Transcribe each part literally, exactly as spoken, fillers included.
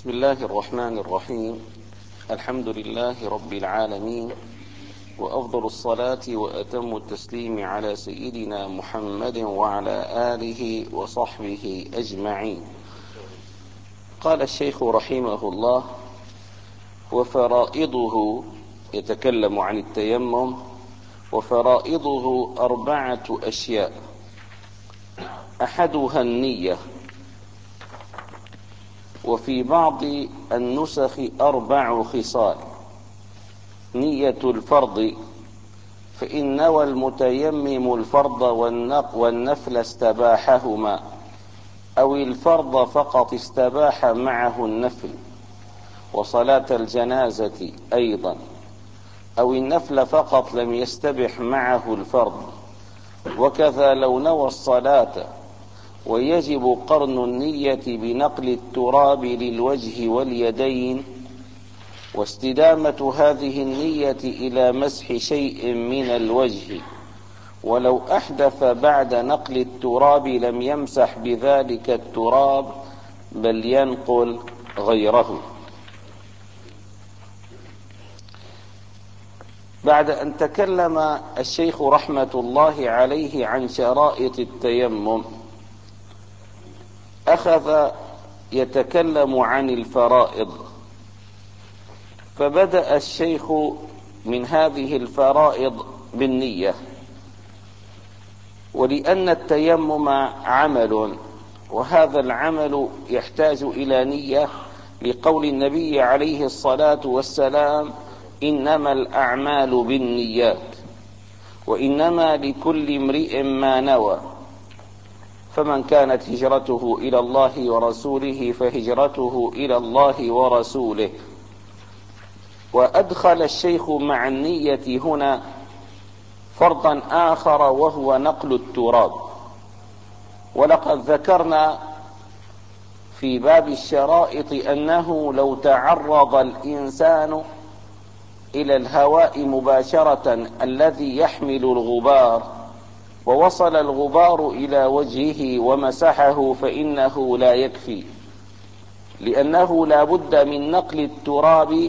بسم الله الرحمن الرحيم. الحمد لله رب العالمين، وأفضل الصلاة وأتم التسليم على سيدنا محمد وعلى آله وصحبه أجمعين. قال الشيخ رحمه الله: وفرائضه، يتكلم عن التيمم، وفرائضه أربعة أشياء: أحدها النية، وفي بعض النسخ أربع خصال: نية الفرض، فإن نوى المتيمم الفرض والنفل استباحهما، أو الفرض فقط استباح معه النفل، وصلاة الجنازة أيضا، أو النفل فقط لم يستبح معه الفرض، وكذا لو نوى الصلاة. ويجب قرن النية بنقل التراب للوجه واليدين، واستدامة هذه النية إلى مسح شيء من الوجه، ولو أحدث بعد نقل التراب لم يمسح بذلك التراب، بل ينقل غيره. بعد أن تكلم الشيخ رحمة الله عليه عن شرائط التيمم، أخذ يتكلم عن الفرائض، فبدأ الشيخ من هذه الفرائض بالنية. ولأن التيمم عمل، وهذا العمل يحتاج إلى نية، لقول النبي عليه الصلاة والسلام: إنما الأعمال بالنيات، وإنما لكل امرئ ما نوى، فمن كانت هجرته إلى الله ورسوله فهجرته إلى الله ورسوله. وأدخل الشيخ مع النية هنا فرضا آخر، وهو نقل التراب. ولقد ذكرنا في باب الشرائط أنه لو تعرض الإنسان إلى الهواء مباشرة الذي يحمل الغبار، ووصل الغبار إلى وجهه ومسحه، فإنه لا يكفي، لأنه لا بد من نقل التراب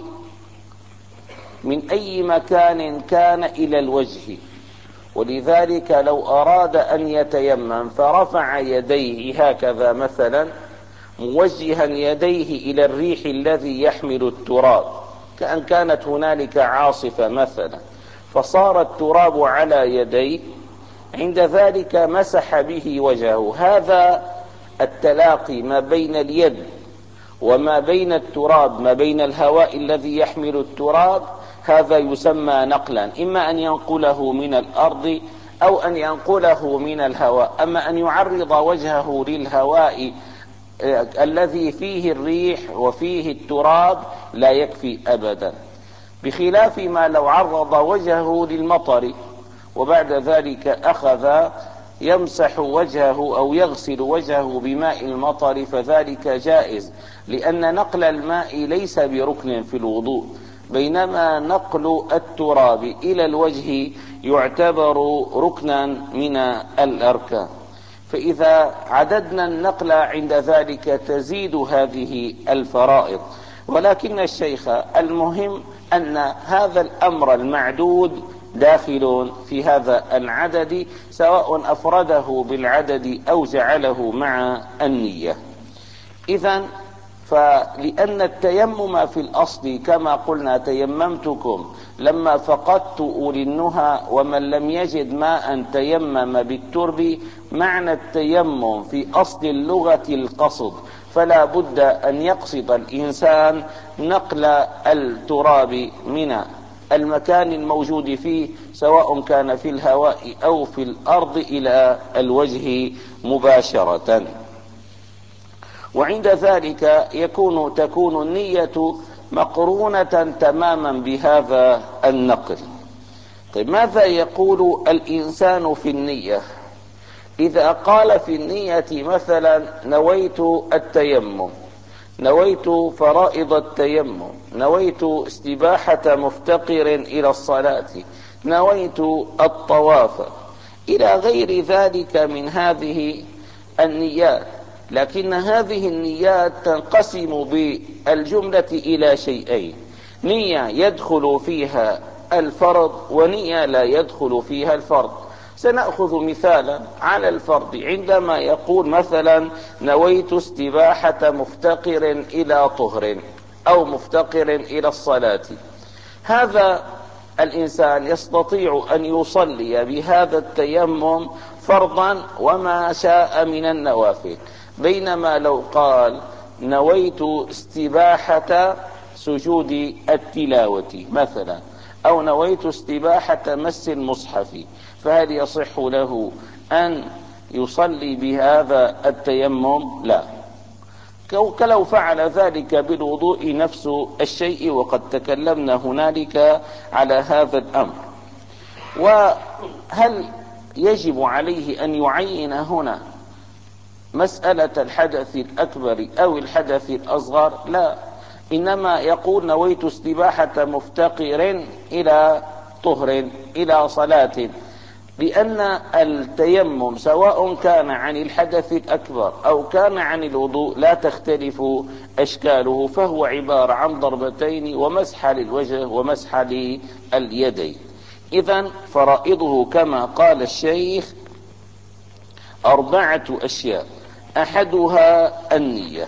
من أي مكان كان إلى الوجه. ولذلك لو أراد أن يتيمم فرفع يديه هكذا مثلا، موجها يديه إلى الريح الذي يحمل التراب، كأن كانت هنالك عاصفة مثلا، فصار التراب على يديه، عند ذلك مسح به وجهه. هذا التلاقي ما بين اليد وما بين التراب، ما بين الهواء الذي يحمل التراب، هذا يسمى نقلا، إما أن ينقله من الأرض أو أن ينقله من الهواء. أما أن يعرض وجهه للهواء الذي فيه الريح وفيه التراب لا يكفي أبدا، بخلاف ما لو عرض وجهه للمطر وبعد ذلك أخذ يمسح وجهه أو يغسل وجهه بماء المطر، فذلك جائز، لأن نقل الماء ليس بركن في الوضوء، بينما نقل التراب إلى الوجه يعتبر ركنا من الأركان. فإذا عددنا النقل عند ذلك تزيد هذه الفرائض. ولكن الشيخ المهم أن هذا الأمر المعدود داخل في هذا العدد، سواء أفرده بالعدد أو جعله مع النية. إذن فلأن التيمم في الأصل كما قلنا: تيممتكم لما فقدت أولي النهى، ومن لم يجد ماء تيمم بالترب. معنى التيمم في أصل اللغة القصد، فلا بد أن يقصد الإنسان نقل التراب من المكان الموجود فيه، سواء كان في الهواء أو في الأرض، إلى الوجه مباشرة. وعند ذلك يكون تكون النية مقرونة تماما بهذا النقل. طيب، ماذا يقول الإنسان في النية؟ إذا قال في النية مثلا: نويت التيمم، نويت فرائض التيمم، نويت استباحة مفتقر إلى الصلاة، نويت الطواف، إلى غير ذلك من هذه النيات، لكن هذه النيات تنقسم بالجملة إلى شيئين: نية يدخل فيها الفرض ونية لا يدخل فيها الفرض. سنأخذ مثالا على الفرض. عندما يقول مثلا: نويت استباحة مفتقر إلى طهر أو مفتقر إلى الصلاة، هذا الإنسان يستطيع أن يصلي بهذا التيمم فرضا وما شاء من النوافل، بينما لو قال: نويت استباحة سجود التلاوة مثلا، أو نويت استباحة مس المصحف، فهل يصح له أن يصلي بهذا التيمم؟ لا، كلو فعل ذلك بالوضوء نفس الشيء، وقد تكلمنا هنالك على هذا الأمر. وهل يجب عليه أن يعين هنا مسألة الحدث الأكبر أو الحدث الأصغر؟ لا، إنما يقول: نويت استباحة مفتقر إلى طهر إلى صلاة، لأن التيمم سواء كان عن الحدث الأكبر أو كان عن الوضوء لا تختلف أشكاله، فهو عبارة عن ضربتين ومسح للوجه ومسح لليدين. إذن فرائضه كما قال الشيخ أربعة أشياء: أحدها النية،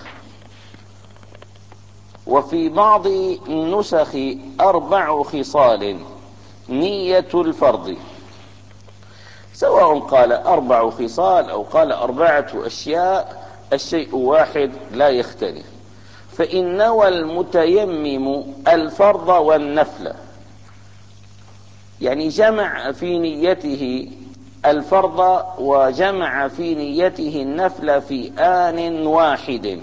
وفي بعض النسخ أربع خصال: نية الفرض، سواء قال أربع خصال أو قال أربعة أشياء، الشيء واحد لا يختلف. فإن نوى المتيمم الفرض والنفل، يعني جمع في نيته الفرض وجمع في نيته النفل في آن واحد،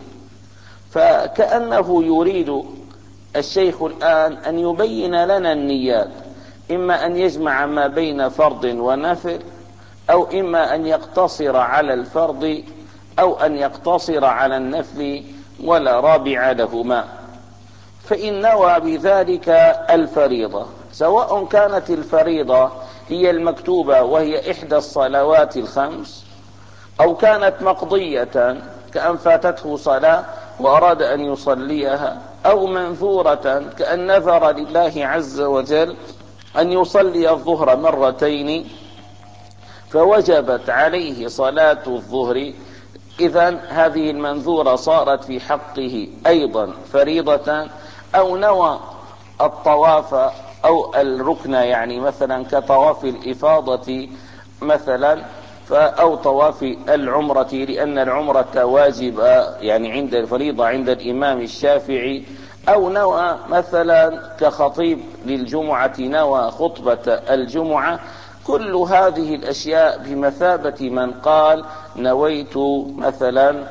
فكأنه يريد الشيخ الآن أن يبين لنا النيات، إما أن يجمع ما بين فرض ونفل، أو إما أن يقتصر على الفرض أو أن يقتصر على النفل، ولا رابع لهما. فإن نوى بذلك الفريضة، سواء كانت الفريضة هي المكتوبة وهي إحدى الصلوات الخمس، أو كانت مقضية كأن فاتته صلاة وأراد أن يصليها، أو منذورة كأن نذر لله عز وجل أن يصلي الظهر مرتين فوجبت عليه صلاة الظهر، إذن هذه المنذورة صارت في حقه أيضا فريضة. أو نوى الطواف أو الركن، يعني مثلا كطواف الإفاضة مثلا، أو طواف العمرة، لأن العمرة واجبة يعني عند الفريضة عند الإمام الشافعي. أو نوى مثلا كخطيب للجمعة نوى خطبة الجمعة. كل هذه الأشياء بمثابة من قال: نويت مثلا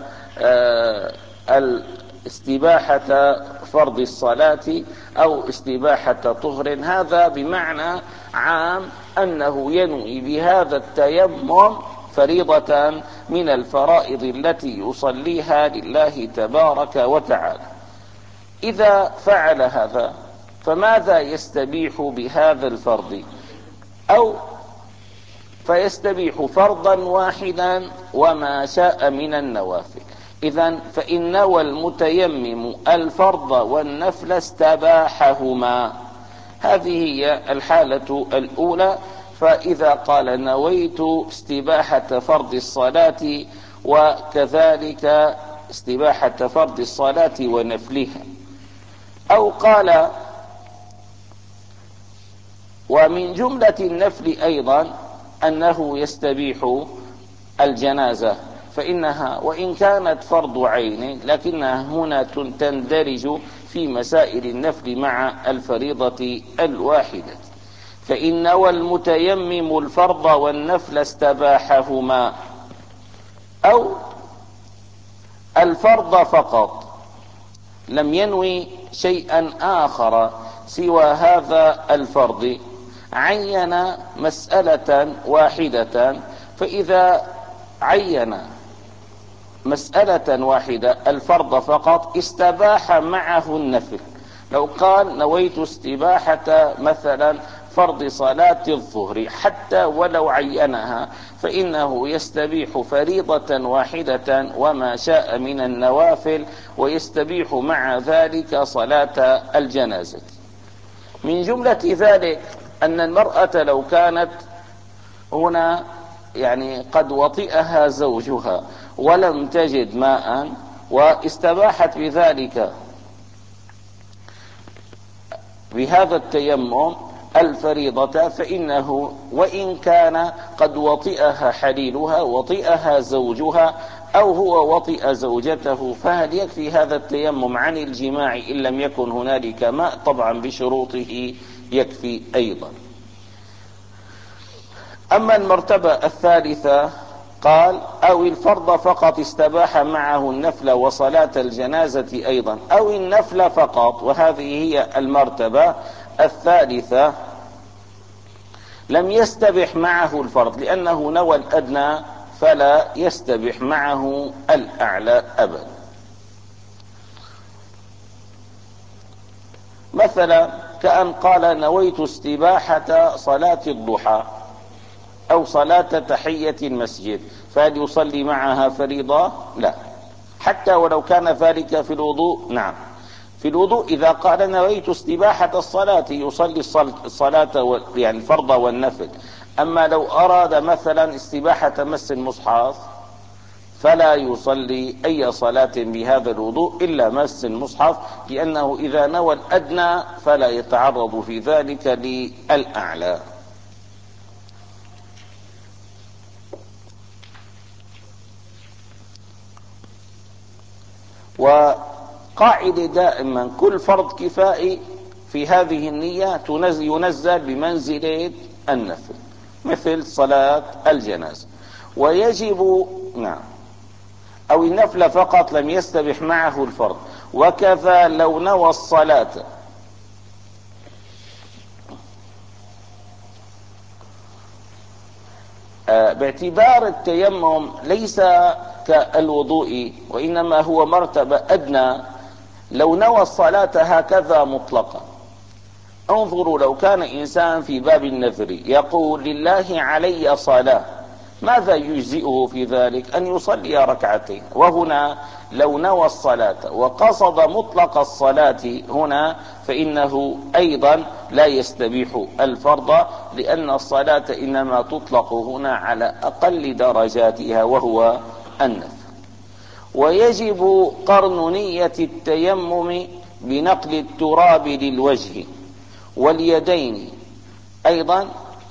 استباحة فرض الصلاة أو استباحة طهر، هذا بمعنى عام أنه ينوي بهذا التيمم فريضة من الفرائض التي يصليها لله تبارك وتعالى. إذا فعل هذا فماذا يستبيح بهذا الفرض؟ أو فيستبيح فرضا واحدا وما شاء من النوافل. إذن فإن نوى المتيمم الفرض والنفل استباحهما. هذه هي الحالة الأولى. فإذا قال: نويت استباحة فرض الصلاة وكذلك استباحة فرض الصلاة ونفلها، أو قال: ومن جملة النفل أيضا أنه يستبيح الجنازة، فإنها وإن كانت فرض عين لكنها هنا تندرج في مسائل النفل مع الفريضة الواحدة. فإن نوى المتيمم الفرض والنفل استباحهما، أو الفرض فقط لم ينوي شيئا آخر سوى هذا الفرض، عين مسألة واحدة. فإذا عين مسألة واحدة الفرض فقط استباح معه النفل. لو قال: نويت استباحة مثلا فرض صلاة الظهر حتى ولو عينها، فإنه يستبيح فريضة واحدة وما شاء من النوافل، ويستبيح مع ذلك صلاة الجنازة. من جملة ذلك أن المرأة لو كانت هنا يعني قد وطئها زوجها ولم تجد ماء واستباحت بذلك بهذا التيمم الفريضة، فإنه وإن كان قد وطئها حليلها وطئها زوجها أو هو وطئ زوجته، فهل يكفي هذا التيمم عن الجماع إن لم يكن هنالك ماء؟ طبعا بشروطه يكفي أيضا. أما المرتبة الثالثة قال أو الفرض فقط استباح معه النفل وصلاة الجنازة أيضا، أو النفل فقط، وهذه هي المرتبة الثالثة، لم يستبح معه الفرض لأنه نوى الأدنى فلا يستبح معه الأعلى أبدا. مثلا كأن قال نويت استباحة صلاة الضحى أو صلاة تحية المسجد، فهل يصلي معها فريضة؟ لا، حتى ولو كان ذلك في الوضوء. نعم في الوضوء إذا قال نويت استباحة الصلاة يصلي الصلاة يعني الفرض والنفل. أما لو أراد مثلا استباحة مس المصحف فلا يصلي أي صلاة بهذا الوضوء إلا مس المصحف، لأنه إذا نوى الأدنى فلا يتعرض في ذلك للأعلى. وقاعدة دائما كل فرض كفائي في هذه النية ينزل بمنزلة النفل، مثل صلاة الجنازة. ويجب نعم أو النفل فقط لم يستبح معه الفرض، وكذا لو نوى الصلاة باعتبار التيمم ليس كالوضوء وإنما هو مرتبة أدنى. لو نوى الصلاة هكذا مطلقا، انظروا لو كان إنسان في باب النذر يقول لله علي صلاة، ماذا يجزئه في ذلك؟ أن يصلي ركعتين. وهنا لو نوى الصلاة وقصد مطلق الصلاة هنا فإنه أيضا لا يستبيح الفرض، لأن الصلاة إنما تطلق هنا على أقل درجاتها وهو النفل. ويجب قرن نية التيمم بنقل التراب للوجه واليدين أيضا،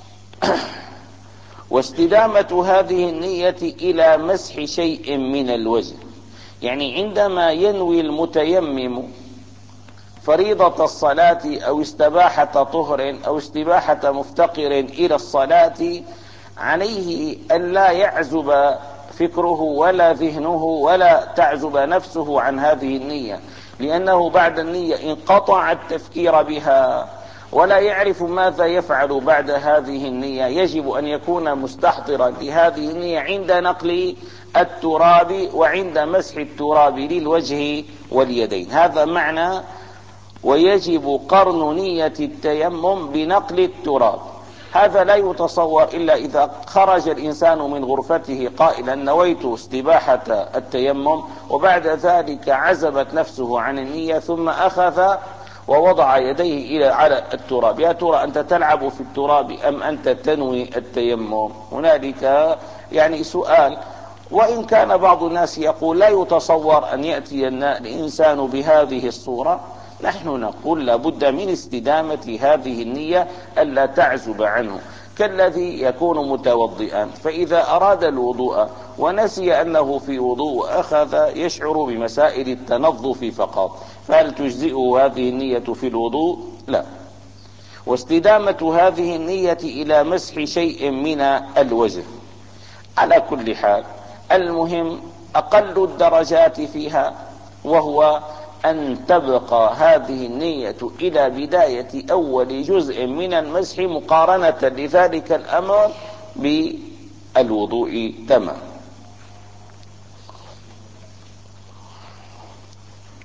واستدامة هذه النية إلى مسح شيء من الوجه. يعني عندما ينوي المتيمم فريضة الصلاة أو استباحة طهر أو استباحة مفتقر إلى الصلاة، عليه أن لا يعزب فكره ولا ذهنه ولا تعزب نفسه عن هذه النية، لأنه بعد النية انقطع التفكير بها ولا يعرف ماذا يفعل بعد هذه النية. يجب أن يكون مستحضرا لهذه النية عند نقل التراب وعند مسح التراب للوجه واليدين. هذا معنى ويجب قرن نية التيمم بنقل التراب. هذا لا يتصور إلا إذا خرج الإنسان من غرفته قائلا نويت استباحة التيمم، وبعد ذلك عزبت نفسه عن النية ثم أخذ ووضع يديه إلى على التراب. يا ترى أنت تلعب في التراب أم أنت تنوي التيمم؟ هنالك يعني سؤال. وإن كان بعض الناس يقول لا يتصور أن يأتي الإنسان بهذه الصورة، نحن نقول لابد من استدامة هذه النية ألا تعزب عنه، كالذي يكون متوضئا فإذا أراد الوضوء ونسي أنه في وضوء أخذ يشعر بمسائل التنظف فقط، فهل تجزئه هذه النية في الوضوء؟ لا. واستدامة هذه النية إلى مسح شيء من الوجه. على كل حال المهم أقل الدرجات فيها وهو أن تبقى هذه النية إلى بداية أول جزء من المسح مقارنة لذلك الأمر بالوضوء تمام.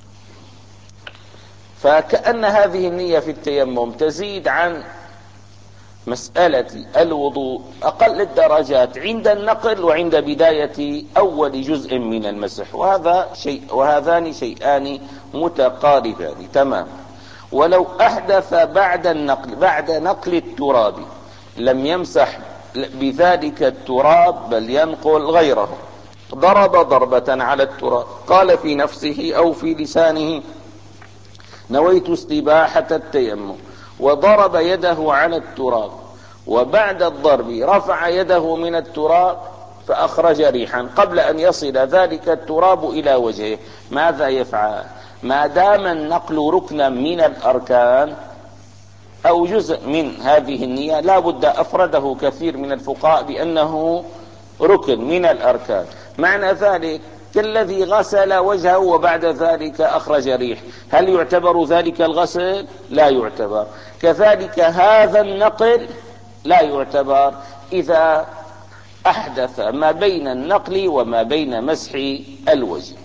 فكأن هذه النية في التيمم تزيد عن مسألة الوضوء أقل الدرجات عند النقل وعند بداية أول جزء من المسح، وهذا شيء وهذان شيئان متقاربان تماما. ولو أحدث بعد النقل بعد نقل التراب لم يمسح بذلك التراب بل ينقل غيره. ضرب ضربة على التراب، قال في نفسه أو في لسانه نويت استباحة التيمم، وضرب يده على التراب، وبعد الضرب رفع يده من التراب فأخرج ريحا قبل أن يصل ذلك التراب إلى وجهه، ماذا يفعل؟ ما دام النقل ركنا من الأركان أو جزء من هذه النية، لا بد أفرده كثير من الفقهاء بأنه ركن من الأركان. معنى ذلك كالذي غسل وجهه وبعد ذلك أخرج ريح، هل يعتبر ذلك الغسل؟ لا يعتبر. كذلك هذا النقل لا يعتبر إذا أحدث ما بين النقل وما بين مسح الوجه،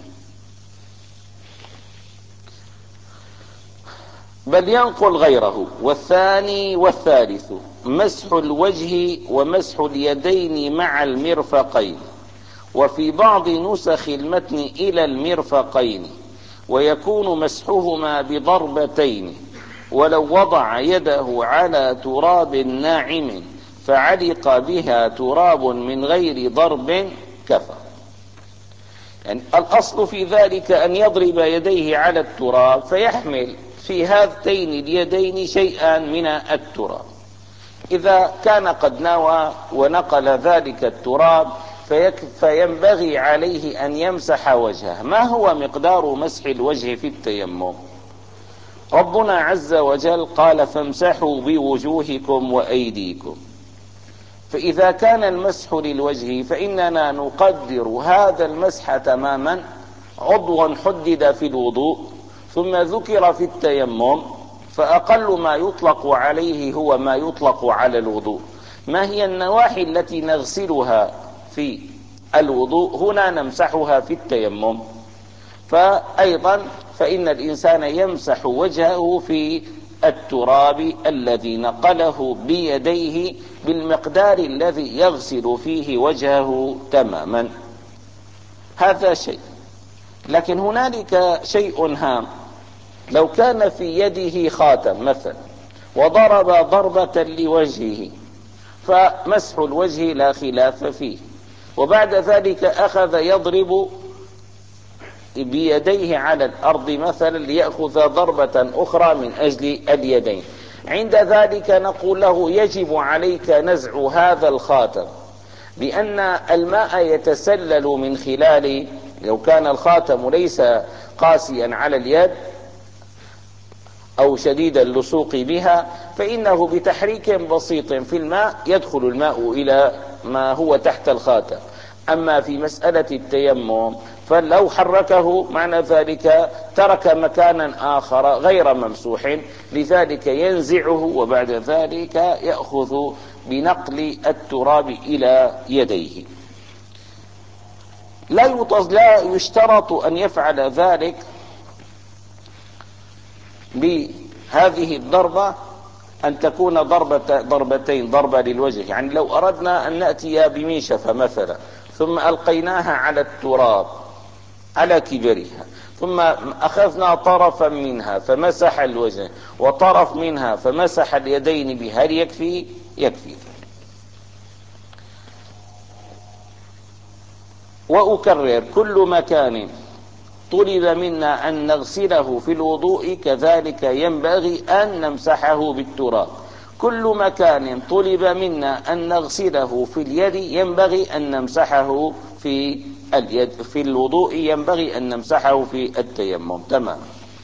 بل ينقل غيره. والثاني والثالث مسح الوجه ومسح اليدين مع المرفقين، وفي بعض نسخ المتن إلى المرفقين، ويكون مسحهما بضربتين، ولو وضع يده على تراب ناعم فعلق بها تراب من غير ضرب كفى. يعني الأصل في ذلك أن يضرب يديه على التراب فيحمل في هاتين اليدين شيئا من التراب. إذا كان قد نوى ونقل ذلك التراب فينبغي عليه أن يمسح وجهه. ما هو مقدار مسح الوجه في التيمم؟ ربنا عز وجل قال فامسحوا بوجوهكم وأيديكم، فإذا كان المسح للوجه فإننا نقدر هذا المسح تماما عضوا حدد في الوضوء ثم ذكر في التيمم، فأقل ما يطلق عليه هو ما يطلق على الوضوء. ما هي النواحي التي نغسلها في الوضوء هنا نمسحها في التيمم؟ فأيضا فإن الإنسان يمسح وجهه في التراب الذي نقله بيديه بالمقدار الذي يغسل فيه وجهه تماما. هذا شيء. لكن هنالك شيء هام، لو كان في يده خاتم مثلا وضرب ضربة لوجهه فمسح الوجه لا خلاف فيه، وبعد ذلك أخذ يضرب بيديه على الأرض مثلا ليأخذ ضربة أخرى من أجل اليدين، عند ذلك نقول له يجب عليك نزع هذا الخاتم، بأن الماء يتسلل من خلال، لو كان الخاتم ليس قاسيا على اليد أو شديد اللصوق بها فإنه بتحريك بسيط في الماء يدخل الماء إلى ما هو تحت الخاتم. أما في مسألة التيمم فلو حركه معنى ذلك ترك مكانا آخر غير ممسوح، لذلك ينزعه وبعد ذلك يأخذ بنقل التراب إلى يديه. لا لا يشترط أن يفعل ذلك بهذه الضربة أن تكون ضربة ضربتين، ضربة للوجه. يعني لو أردنا أن نأتي بميشفة مثلا ثم ألقيناها على التراب على كبرها، ثم أخذنا طرفا منها فمسح الوجه وطرف منها فمسح اليدين بها، هل يكفي؟ يكفي. وأكرر كل مكان طلب منا أن نغسله في الوضوء كذلك ينبغي أن نمسحه بالتراب. كل مكان طلب منا أن نغسله في اليد ينبغي أن نمسحه في اليد، في الوضوء ينبغي أن نمسحه في التيمم. تمام.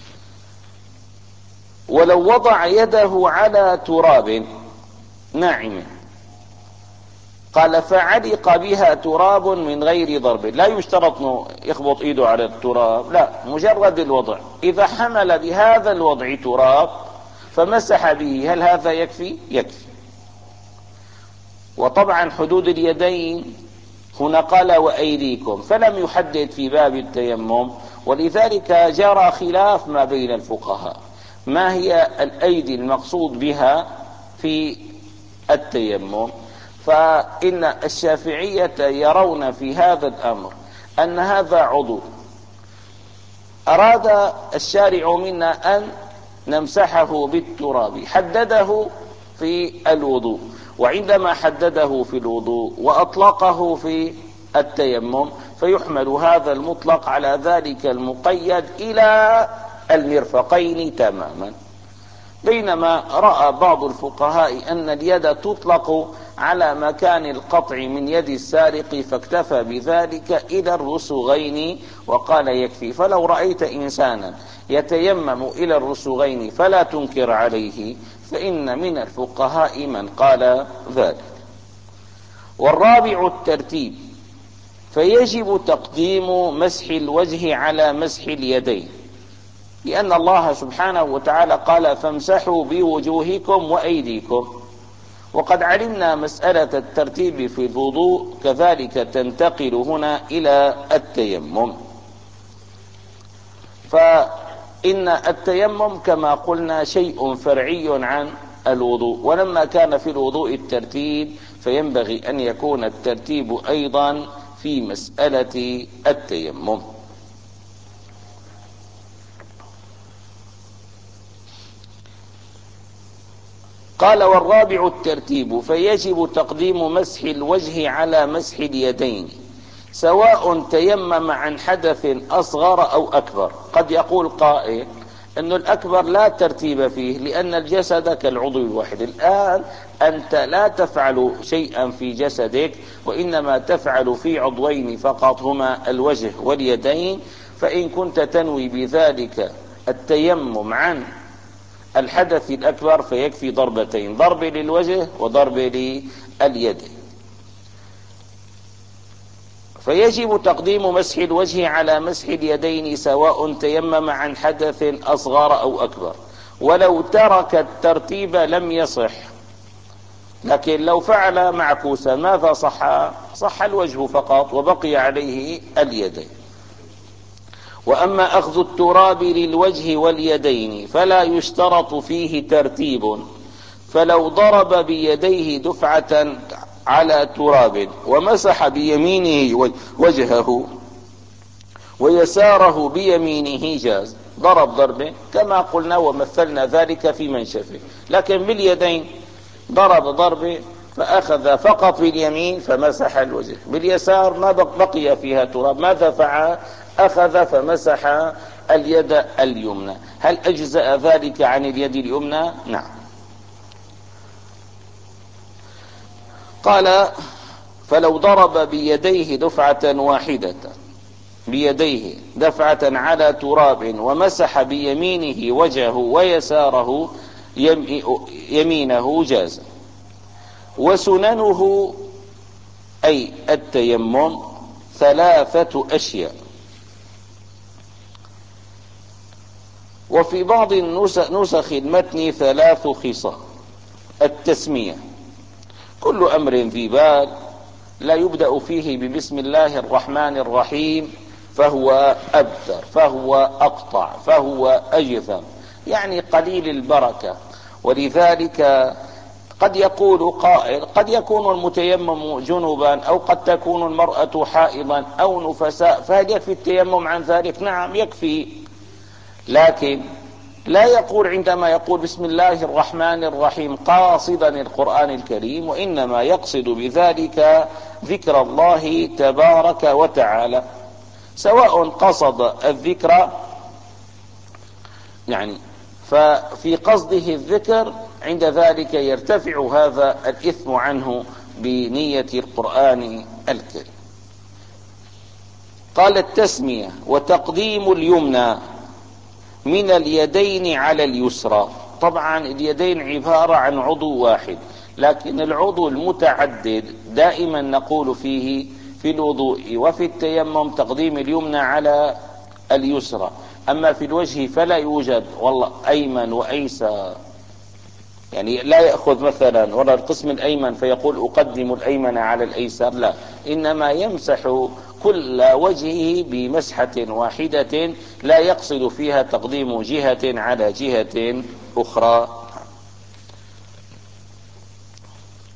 ولو وضع يده على تراب ناعم قال فعلق بها تراب من غير ضرب، لا يشترط يخبط ايده على التراب، لا، مجرد الوضع. إذا حمل بهذا الوضع تراب فمسح به، هل هذا يكفي؟ يكفي. وطبعا حدود اليدين هنا قال وأيديكم، فلم يحدد في باب التيمم، ولذلك جرى خلاف ما بين الفقهاء ما هي الأيدي المقصود بها في التيمم. فإن الشافعية يرون في هذا الأمر أن هذا عضو أراد الشارع منا أن نمسحه بالتراب، حدده في الوضوء، وعندما حدده في الوضوء وأطلقه في التيمم فيحمل هذا المطلق على ذلك المقيد إلى المرفقين تماما. بينما رأى بعض الفقهاء أن اليد تطلق على مكان القطع من يد السارق فاكتفى بذلك إلى الرسغين وقال يكفي. فلو رأيت إنسانا يتيمم إلى الرسغين فلا تنكر عليه، فإن من الفقهاء من قال ذلك. والرابع الترتيب، فيجب تقديم مسح الوجه على مسح اليدين، لأن الله سبحانه وتعالى قال فامسحوا بوجوهكم وأيديكم، وقد علمنا مسألة الترتيب في الوضوء كذلك تنتقل هنا إلى التيمم. فإن التيمم كما قلنا شيء فرعي عن الوضوء، ولما كان في الوضوء الترتيب فينبغي أن يكون الترتيب أيضا في مسألة التيمم. قال والرابع الترتيب، فيجب تقديم مسح الوجه على مسح اليدين سواء تيمم عن حدث أصغر أو أكبر. قد يقول قائل أن الأكبر لا ترتيب فيه لأن الجسد كالعضو الواحد. الآن أنت لا تفعل شيئا في جسدك وإنما تفعل في عضوين فقط هما الوجه واليدين، فإن كنت تنوي بذلك التيمم عن الحدث الأكبر فيكفي ضربتين، ضرب للوجه وضرب لليد. فيجب تقديم مسح الوجه على مسح اليدين سواء تيمم عن حدث أصغر أو أكبر، ولو ترك الترتيب لم يصح. لكن لو فعل معكوسا ماذا صح؟ صح الوجه فقط وبقي عليه اليدين. وأما أخذ التراب للوجه واليدين فلا يشترط فيه ترتيب، فلو ضرب بيديه دفعة على تراب ومسح بيمينه وجهه ويساره بيمينه جاز، ضرب ضربه كما قلنا ومثلنا ذلك في منشفه. لكن باليدين ضرب ضربه فأخذ فقط باليمين فمسح الوجه، باليسار ما بقي فيها تراب، ماذا فعل؟ أخذ فمسح اليد اليمنى. هل أجزأ ذلك عن اليد اليمنى؟ نعم. قال فلو ضرب بيديه دفعة واحدة بيديه دفعة على تراب ومسح بيمينه وجهه ويساره يمينه جاز. وسننه أي التيمم ثلاثة أشياء. وفي بعض نسخ المتن ثلاث خصال. التسمية، كل أمر ذي بال لا يبدأ فيه ببسم الله الرحمن الرحيم فهو أبتر، فهو أقطع، فهو أجثم، يعني قليل البركة. ولذلك قد يقول قائل قد يكون المتيمم جنبا أو قد تكون المرأة حائضا أو نفساء، فهل يكفي التيمم عن ذلك؟ نعم يكفي. لكن لا يقول عندما يقول بسم الله الرحمن الرحيم قاصدا القرآن الكريم، وإنما يقصد بذلك ذكر الله تبارك وتعالى، سواء قصد الذكر يعني ففي قصده الذكر عند ذلك يرتفع هذا الإثم عنه بنية القرآن الكريم. قال التسمية وتقديم اليمنى من اليدين على اليسرى. طبعا اليدين عبارة عن عضو واحد، لكن العضو المتعدد دائما نقول فيه في الوضوء وفي التيمم تقديم اليمنى على اليسرى. أما في الوجه فلا يوجد والله أيمن وأيسر، يعني لا يأخذ مثلا ولا القسم الأيمن فيقول أقدم الأيمن على الأيسر، لا، إنما يمسح كل وجهه بمسحة واحدة لا يقصد فيها تقديم جهة على جهة أخرى.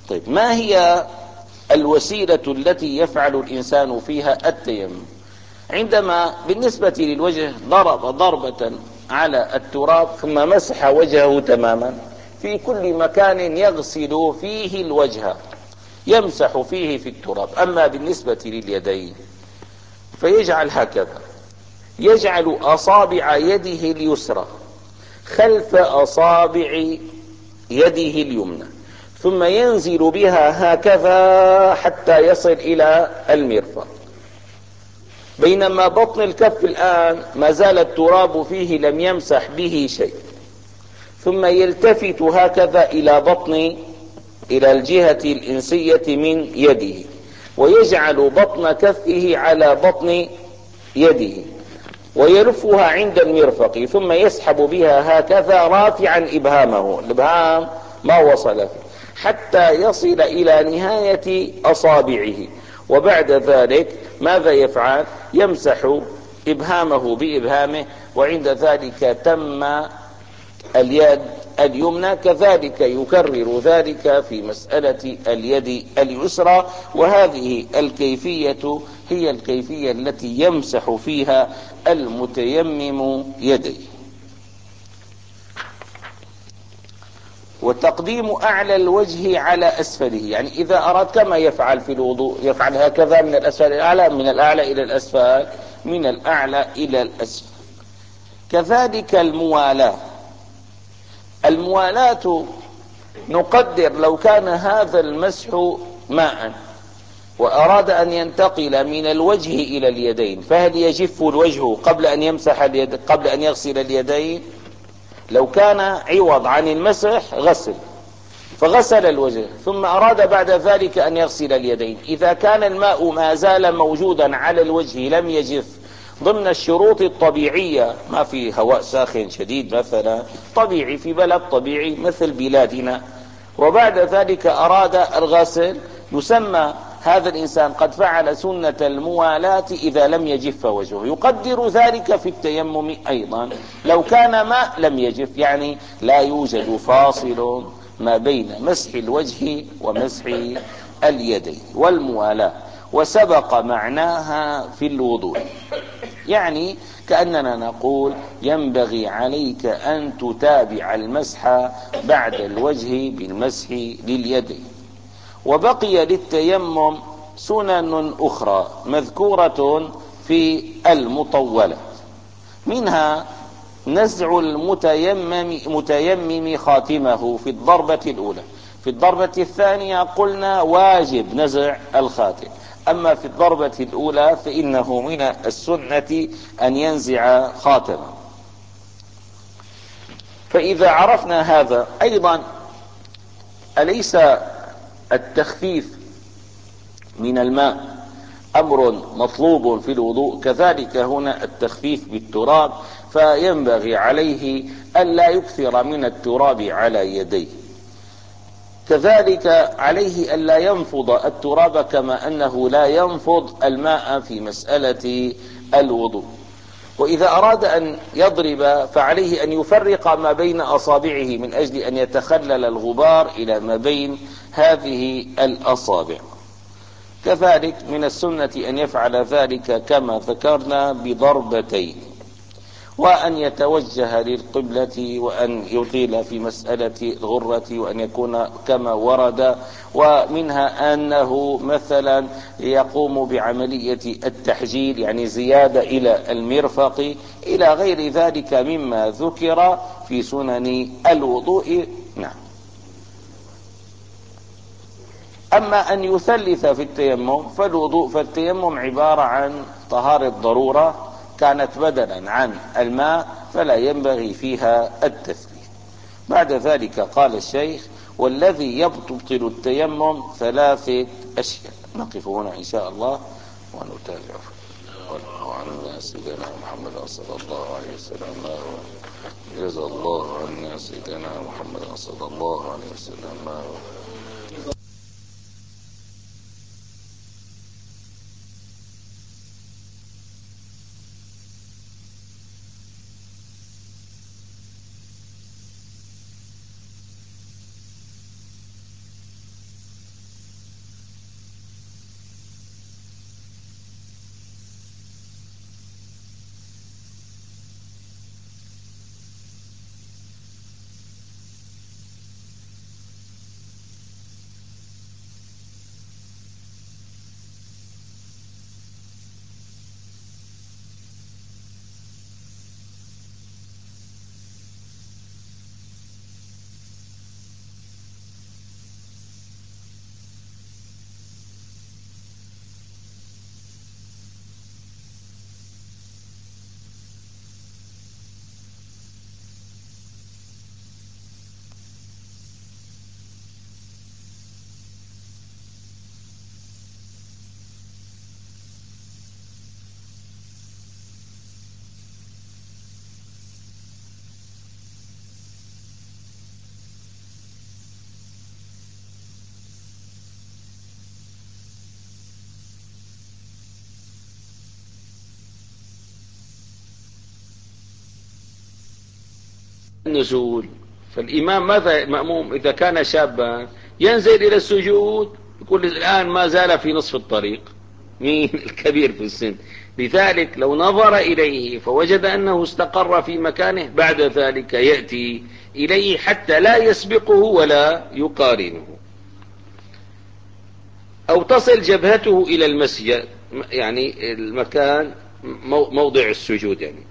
طيب، ما هي الوسيلة التي يفعل الإنسان فيها التيمم؟ عندما بالنسبة للوجه ضرب ضربة على التراب ثم مسح وجهه تماما في كل مكان يغسل فيه الوجه، يمسح فيه في التراب. أما بالنسبة لليدين فيجعل هكذا، يجعل أصابع يده اليسرى خلف أصابع يده اليمنى، ثم ينزل بها هكذا حتى يصل إلى المرفق، بينما بطن الكف الآن ما زال التراب فيه لم يمسح به شيء، ثم يلتفت هكذا إلى بطن إلى الجهة الإنسية من يده، ويجعل بطن كفه على بطن يده ويلفها عند المرفق، ثم يسحب بها هكذا رافعا إبهامه، الإبهام ما وصل فيه، حتى يصل إلى نهاية أصابعه. وبعد ذلك ماذا يفعل؟ يمسح إبهامه بإبهامه، وعند ذلك تم اليد اليمنى. كذلك يكرر ذلك في مسألة اليد اليسرى، وهذه الكيفية هي الكيفية التي يمسح فيها المتيمم يديه. وتقديم أعلى الوجه على أسفله، يعني إذا أراد كما يفعل في الوضوء يفعل هكذا من الأسفل إلى الأعلى، من الأعلى إلى الأسفل، من الأعلى إلى الأسفل. كذلك الموالاة، الموالاة نقدر لو كان هذا المسح ماء وأراد أن ينتقل من الوجه إلى اليدين، فهل يجف الوجه قبل أن يمسح اليد قبل أن يغسل اليدين؟ لو كان عوض عن المسح غسل فغسل الوجه ثم أراد بعد ذلك أن يغسل اليدين، إذا كان الماء ما زال موجودا على الوجه لم يجف ضمن الشروط الطبيعية، ما في هواء ساخن شديد مثلا، طبيعي في بلد طبيعي مثل بلادنا، وبعد ذلك أراد الغسل، يسمى هذا الإنسان قد فعل سنة الموالاة إذا لم يجف وجهه. يقدر ذلك في التيمم أيضا، لو كان ماء لم يجف، يعني لا يوجد فاصل ما بين مسح الوجه ومسح اليدين والموالاة، وسبق معناها في الوضوء. يعني كأننا نقول ينبغي عليك أن تتابع المسح بعد الوجه بالمسح لليدين. وبقي للتيمم سنن أخرى مذكورة في المطولة، منها نزع المتيمم متيمم خاتمه في الضربة الأولى. في الضربة الثانية قلنا واجب نزع الخاتم، أما في الضربة الأولى فإنه من السنة أن ينزع خاتمه. فإذا عرفنا هذا أيضا، أليس التخفيف من الماء أمر مطلوب في الوضوء؟ كذلك هنا التخفيف بالتراب، فينبغي عليه ألا يكثر من التراب على يديه، كذلك عليه ألا ينفض التراب كما أنه لا ينفض الماء في مسألة الوضوء. وإذا أراد أن يضرب فعليه أن يفرق ما بين أصابعه من أجل أن يتخلل الغبار إلى ما بين هذه الأصابع. كذلك من السنة أن يفعل ذلك كما ذكرنا بضربتين، وأن يتوجه للقبلة، وأن يطيل في مسألة الغرة، وأن يكون كما ورد. ومنها أنه مثلا يقوم بعملية التحجيل، يعني زيادة إلى المرفق، إلى غير ذلك مما ذكر في سنن الوضوء. نعم. أما أن يثلث في التيمم فالوضوء فالتيمم عبارة عن طهارة ضرورة كانت بدلا عن الماء، فلا ينبغي فيها التثليث. بعد ذلك قال الشيخ: والذي يبطل التيمم ثلاثة أشياء. نقف هنا إن شاء الله ونتابع. وعن سيدنا محمد صلى الله عليه وسلم، جزا الله عنا سيدنا محمد صلى الله عليه وسلم. النزول. فالإمام ماذا المأموم إذا كان شابا ينزل إلى السجود، يقول الآن ما زال في نصف الطريق، مين الكبير في السن. لذلك لو نظر إليه فوجد أنه استقر في مكانه، بعد ذلك يأتي إليه حتى لا يسبقه ولا يقارنه. أو تصل جبهته إلى المسجد، يعني المكان موضع السجود يعني.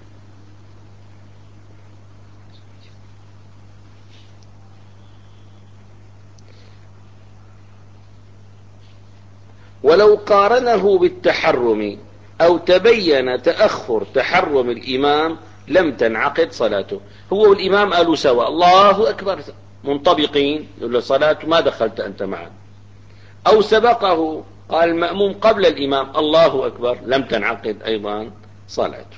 ولو قارنه بالتحرم أو تبين تأخر تحرم الإمام لم تنعقد صلاته. هو والإمام قالوا سوا الله أكبر منطبقين، يقول له صلاة ما دخلت أنت معه. أو سبقه قال المأموم قبل الإمام الله أكبر، لم تنعقد أيضا صلاته.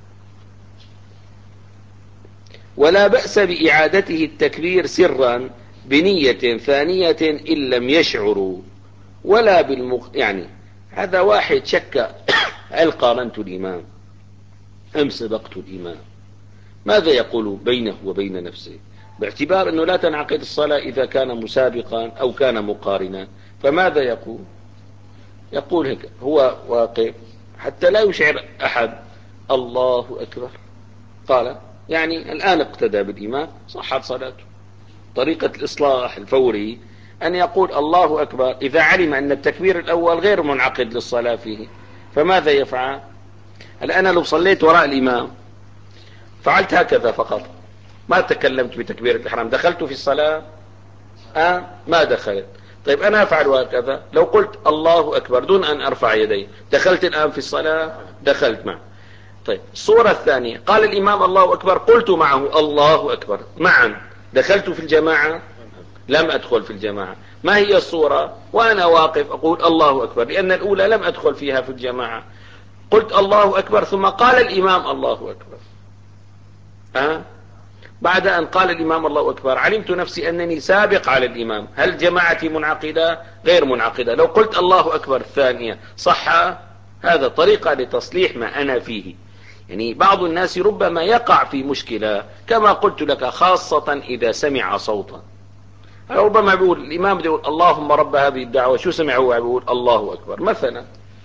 ولا بأس بإعادته التكبير سرا بنية ثانية إن لم يشعروا ولا بالمق... يعني هذا واحد شك هل قارنت الإمام أم سبقت الإمام، ماذا يقول بينه وبين نفسه؟ باعتبار أنه لا تنعقد الصلاة إذا كان مسابقا أو كان مقارنا، فماذا يقول؟ يقول هيك هو واقف حتى لا يشعر أحد الله أكبر، قال يعني الآن اقتدى بالإمام صحت صلاته. طريقة الإصلاح الفوري أن يقول الله أكبر إذا علم أن التكبير الأول غير منعقد للصلاة فيه، فماذا يفعل؟ الآن لو صليت وراء الإمام فعلت هكذا فقط، ما تكلمت بتكبيرة الإحرام، دخلت في الصلاة؟ آه ما دخلت. طيب أنا أفعل هكذا، لو قلت الله أكبر دون أن أرفع يدي دخلت الآن في الصلاة؟ دخلت معه. طيب الصورة الثانية قال الإمام الله أكبر قلت معه الله أكبر معا، دخلت في الجماعة؟ لم أدخل في الجماعة. ما هي الصورة؟ وأنا واقف أقول الله أكبر، لأن الأولى لم أدخل فيها في الجماعة، قلت الله أكبر ثم قال الإمام الله أكبر. أه؟ بعد أن قال الإمام الله أكبر علمت نفسي أنني سابق على الإمام، هل جماعتي منعقدة؟ غير منعقدة. لو قلت الله أكبر الثانية صح؟ هذا طريقة لتصليح ما أنا فيه. يعني بعض الناس ربما يقع في مشكلة كما قلت لك، خاصة إذا سمع صوتا، ربما بيقول الإمام بيقول اللهم رب هذه الدعوة، شو سمع هو؟ بيقول الله أكبر مثلا.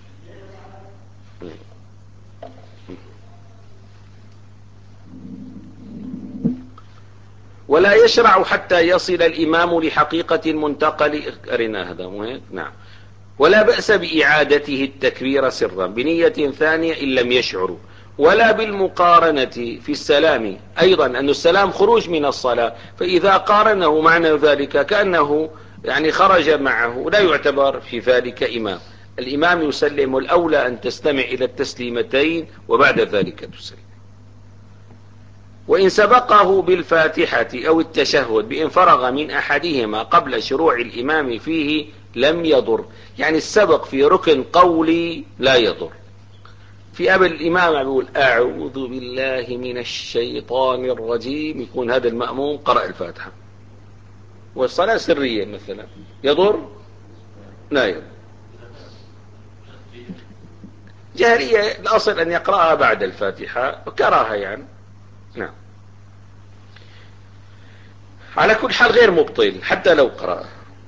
ولا يشرع حتى يصل الإمام لحقيقة المنتقل، قرنا هذا مهم. نعم. ولا بأس بإعادته التكبير سرا بنية ثانية إن لم يشعروا، ولا بالمقارنة في السلام أيضا، أن السلام خروج من الصلاة، فإذا قارنه معنى ذلك كأنه يعني خرج معه، لا يعتبر في ذلك إمام. الإمام يسلم، الأولى أن تستمع إلى التسليمتين وبعد ذلك تسلم. وإن سبقه بالفاتحة أو التشهد بإن فرغ من أحدهما قبل شروع الإمام فيه لم يضر، يعني السبق في ركن قولي لا يضر. في أبل الإمام يقول أعوذ بالله من الشيطان الرجيم، يكون هذا المأموم قرأ الفاتحة والصلاة سرية مثلا، يضر؟ لا يضر. جهرية الأصل أن يقرأها بعد الفاتحة وكراها يعني. نعم. على كل حال غير مبطل حتى لو قرأ،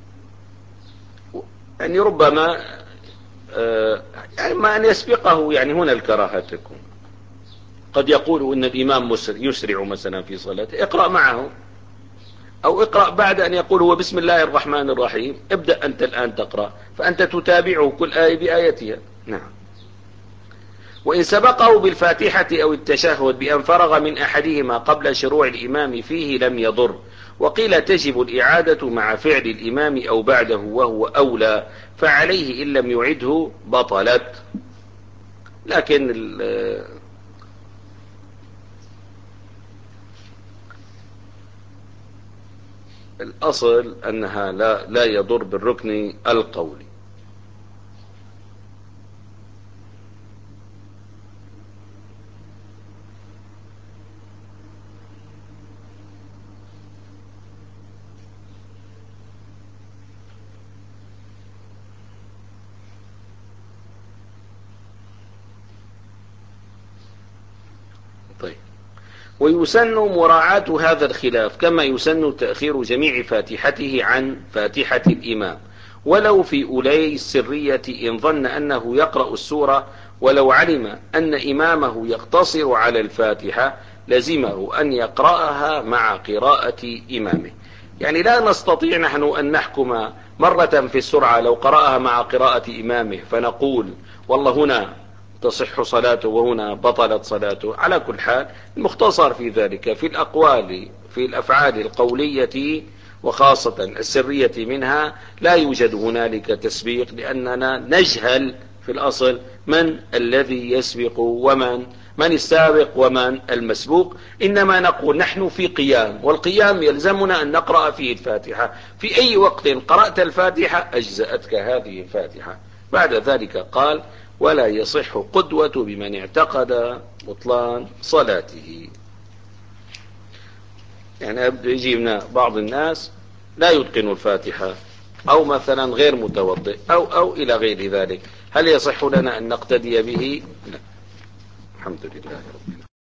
يعني ربما آه يعني ما أن يسبقه، يعني هنا الكراهة تكون. قد يقول إن الإمام يسرع مثلا في صلاته، اقرأ معه، أو اقرأ بعد أن يقول هو بسم الله الرحمن الرحيم، ابدأ أنت الآن تقرأ، فأنت تتابعه كل آية بآيتها. نعم. وإن سبقه بالفاتحة أو التشهد بأن فرغ من أحدهما قبل شروع الإمام فيه لم يضر. وقيل تجب الإعادة مع فعل الإمام أو بعده وهو أولى، فعليه إن لم يعده بطلت. لكن الأصل أنها لا, لا يضر بالركن القولي. طيب. ويسن مراعاة هذا الخلاف كما يسن تأخير جميع فاتحته عن فاتحة الإمام، ولو في أولي السرية إن ظن أنه يقرأ السورة، ولو علم أن إمامه يقتصر على الفاتحة لزمه أن يقرأها مع قراءة إمامه. يعني لا نستطيع نحن أن نحكم مرة في السرعة لو قرأها مع قراءة إمامه فنقول والله هنا تصح صلاته وهنا بطلت صلاته. على كل حال المختصر في ذلك في الأقوال في الأفعال القولية وخاصة السرية منها لا يوجد هنالك تسبيق، لأننا نجهل في الأصل من الذي يسبق ومن من السابق ومن المسبوق، إنما نقول نحن في قيام، والقيام يلزمنا أن نقرأ فيه الفاتحة، في أي وقت قرأت الفاتحة أجزأتك هذه الفاتحة. بعد ذلك قال ولا يصح قدوة بمن اعتقد بطلان صلاته. يعني يجينا بعض الناس لا يتقن الفاتحة أو مثلا غير متوضئ أو أو إلى غير ذلك، هل يصح لنا أن نقتدي به؟ لا. الحمد لله رب العالمين.